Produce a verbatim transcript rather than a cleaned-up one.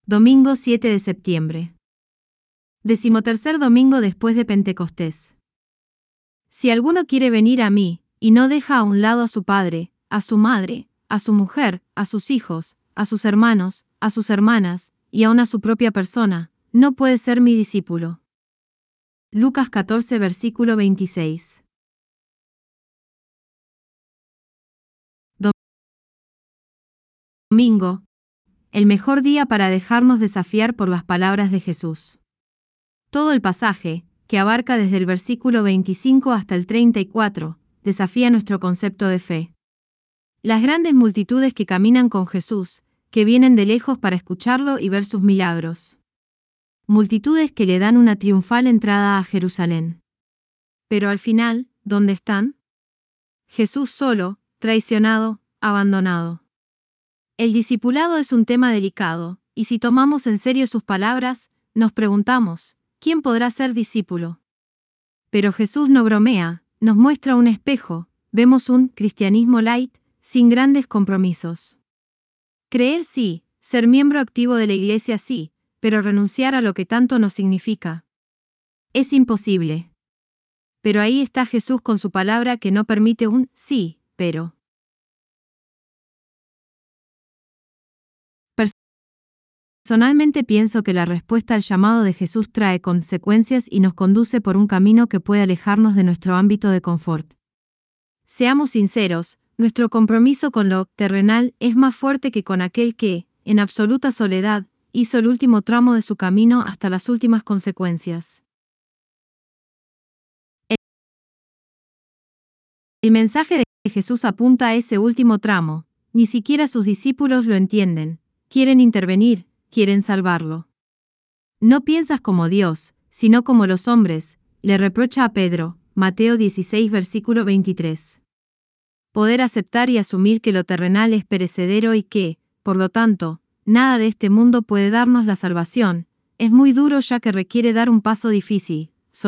Domingo siete de septiembre. Decimotercer domingo después de Pentecostés. Si alguno quiere venir a mí, y no deja a un lado a su padre, a su madre, a su mujer, a sus hijos, a sus hermanos, a sus hermanas, y aun a su propia persona, no puede ser mi discípulo. Lucas catorce versículo veintiséis. Domingo. El mejor día para dejarnos desafiar por las palabras de Jesús. Todo el pasaje, que abarca desde el versículo veinticinco hasta el treinta y cuatro, desafía nuestro concepto de fe. Las grandes multitudes que caminan con Jesús, que vienen de lejos para escucharlo y ver sus milagros. Multitudes que le dan una triunfal entrada a Jerusalén. Pero al final, ¿dónde están? Jesús solo, traicionado, abandonado. El discipulado es un tema delicado, y si tomamos en serio sus palabras, nos preguntamos, ¿quién podrá ser discípulo? Pero Jesús no bromea, nos muestra un espejo, vemos un cristianismo light, sin grandes compromisos. Creer sí, ser miembro activo de la iglesia sí, pero renunciar a lo que tanto nos significa. Es imposible. Pero ahí está Jesús con su palabra que no permite un sí, pero. Personalmente pienso que la respuesta al llamado de Jesús trae consecuencias y nos conduce por un camino que puede alejarnos de nuestro ámbito de confort. Seamos sinceros, nuestro compromiso con lo terrenal es más fuerte que con aquel que, en absoluta soledad, hizo el último tramo de su camino hasta las últimas consecuencias. El mensaje de Jesús apunta a ese último tramo, ni siquiera sus discípulos lo entienden, quieren intervenir, quieren salvarlo. No piensas como Dios, sino como los hombres, le reprocha a Pedro, Mateo dieciséis versículo veintitrés. Poder aceptar y asumir que lo terrenal es perecedero y que, por lo tanto, nada de este mundo puede darnos la salvación, es muy duro ya que requiere dar un paso difícil,